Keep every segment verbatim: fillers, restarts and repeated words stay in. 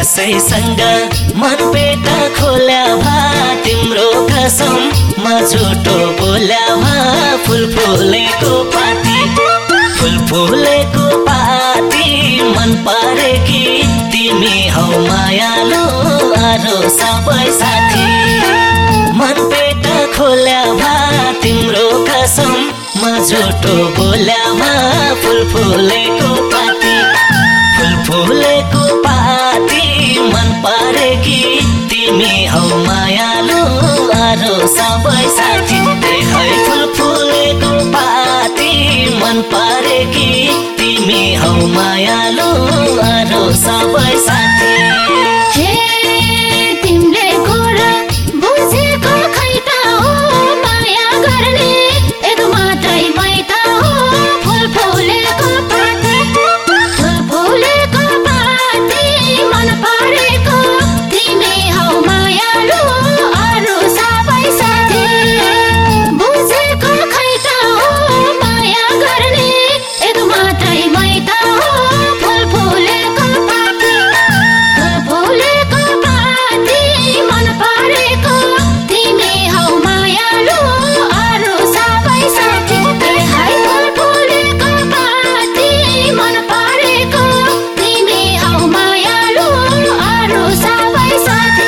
कसैसँग मन पेट खोल्या भा तिम्रो कसम म झुटो बोल्या भा फुल फुलेको पाती फुल फुलेको पाती मन परेकी तिमी हौ मायालु आरो सबै साथी मन पेट खोल्या भा तिम्रो कसम म झुटो बोल्या भा फुल फुलेको पाती फुल फुलेको पाती मन परेकी तिमी हौ मायालु आरो सबै साथी है फुल फुलेको पाती मन परेकी तिमी हौ मायालु आरो सबै साथी हे तिमीले कुरा बुझेको खै त हो माया गर्ने एक मात्रै मैत हो फुल फुलेको पाती फुल फुलेको पाती मन परेको तिमी हौ मायालु अरू सबै साथी बुझेको खै त हो माया गर्ने एक मात्रै मैत हो फुल फुलेको पाती फुल फुलेको पाती मन परेको तिमी हौ मायालु अरू सबै साथी हाय फुल फुलेको पाती मन परेको तिमी हौ मायालु अरू सबै साथी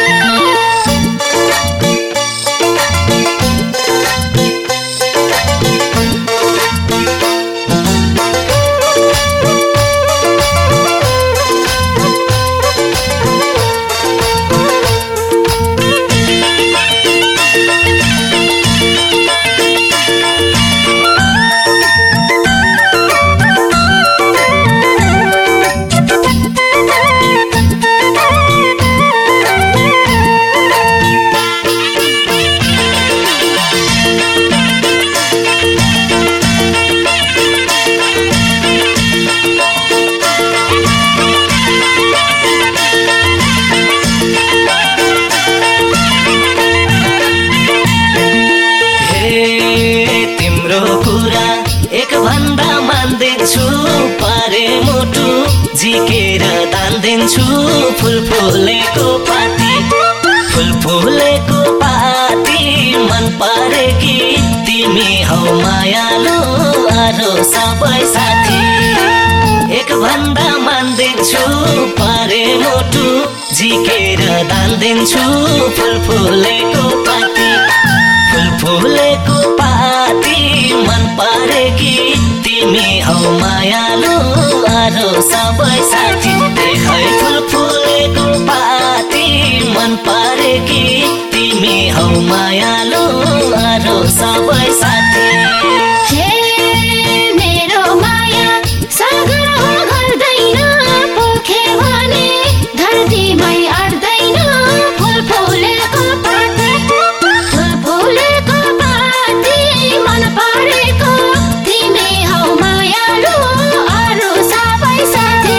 तिम्रो कुरा एक भन्दा मान्दिन्छु पारे मुटु झिकेर तान्दिन्छु फुल फुलेको पाती फुल फुलेको पाती मन परेकी तिमी हौ मायालु आरो सबै साथी एक भन्दा मान्दिन्छु पारे मुटु झिकेर तान्दिन्छु फुल फुलेको पाती फुल फुलेको पाती मन परेकी तिमी हौ मायालु आरो सबै साथी है फुल फुलेको पाती मन परेकी तिमी हौ मायालु आरो सबै साथी हे मेरो माया सागर हो गर्दैन पोखे भने धरतीमै अड्दैन फुल फुलेको पाती फुल फुलेको पाती मन परेको तिमी हौ मायालु अरू सबै साथी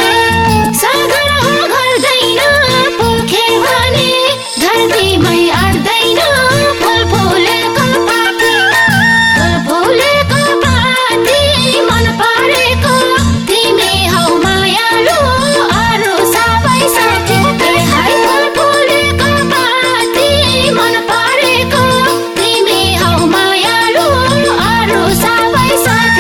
सागर हो गर्दैन पोखे भने धरतीमै अड्दैन फुल फुलेको पाती फुल फुलेको पाती मन परेको तिमी हौ मायालु अरू सबै साथी हाय फुल फुलेको पाती मन परेको तिमी हौ मायालु अरू सबै साथी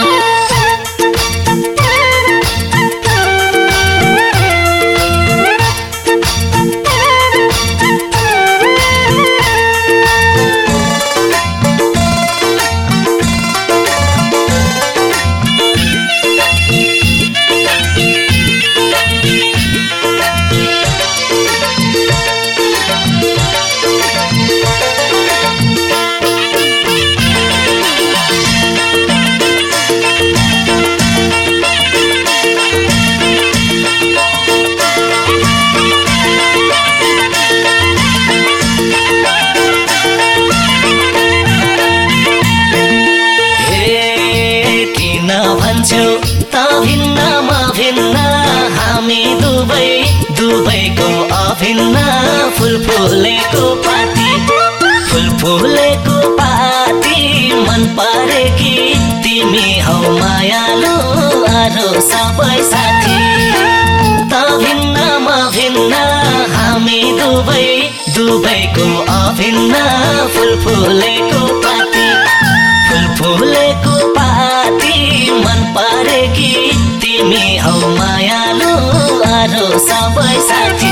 भन्छौ त भिन्न म भिन्न हामी दुवै दुवैको अभिन्न फुल फुलेको पाती फुल फुलेको पाती मन परेकी तिमी हौ मायालु अरू सबै साथी त भिन्न म भिन्न हामी दुबै दुबैको अभिन्न फुल फुलेको पाती फुल फुलेको पाती मन परेकी तिमी हौ मायालु अरू सबै साथी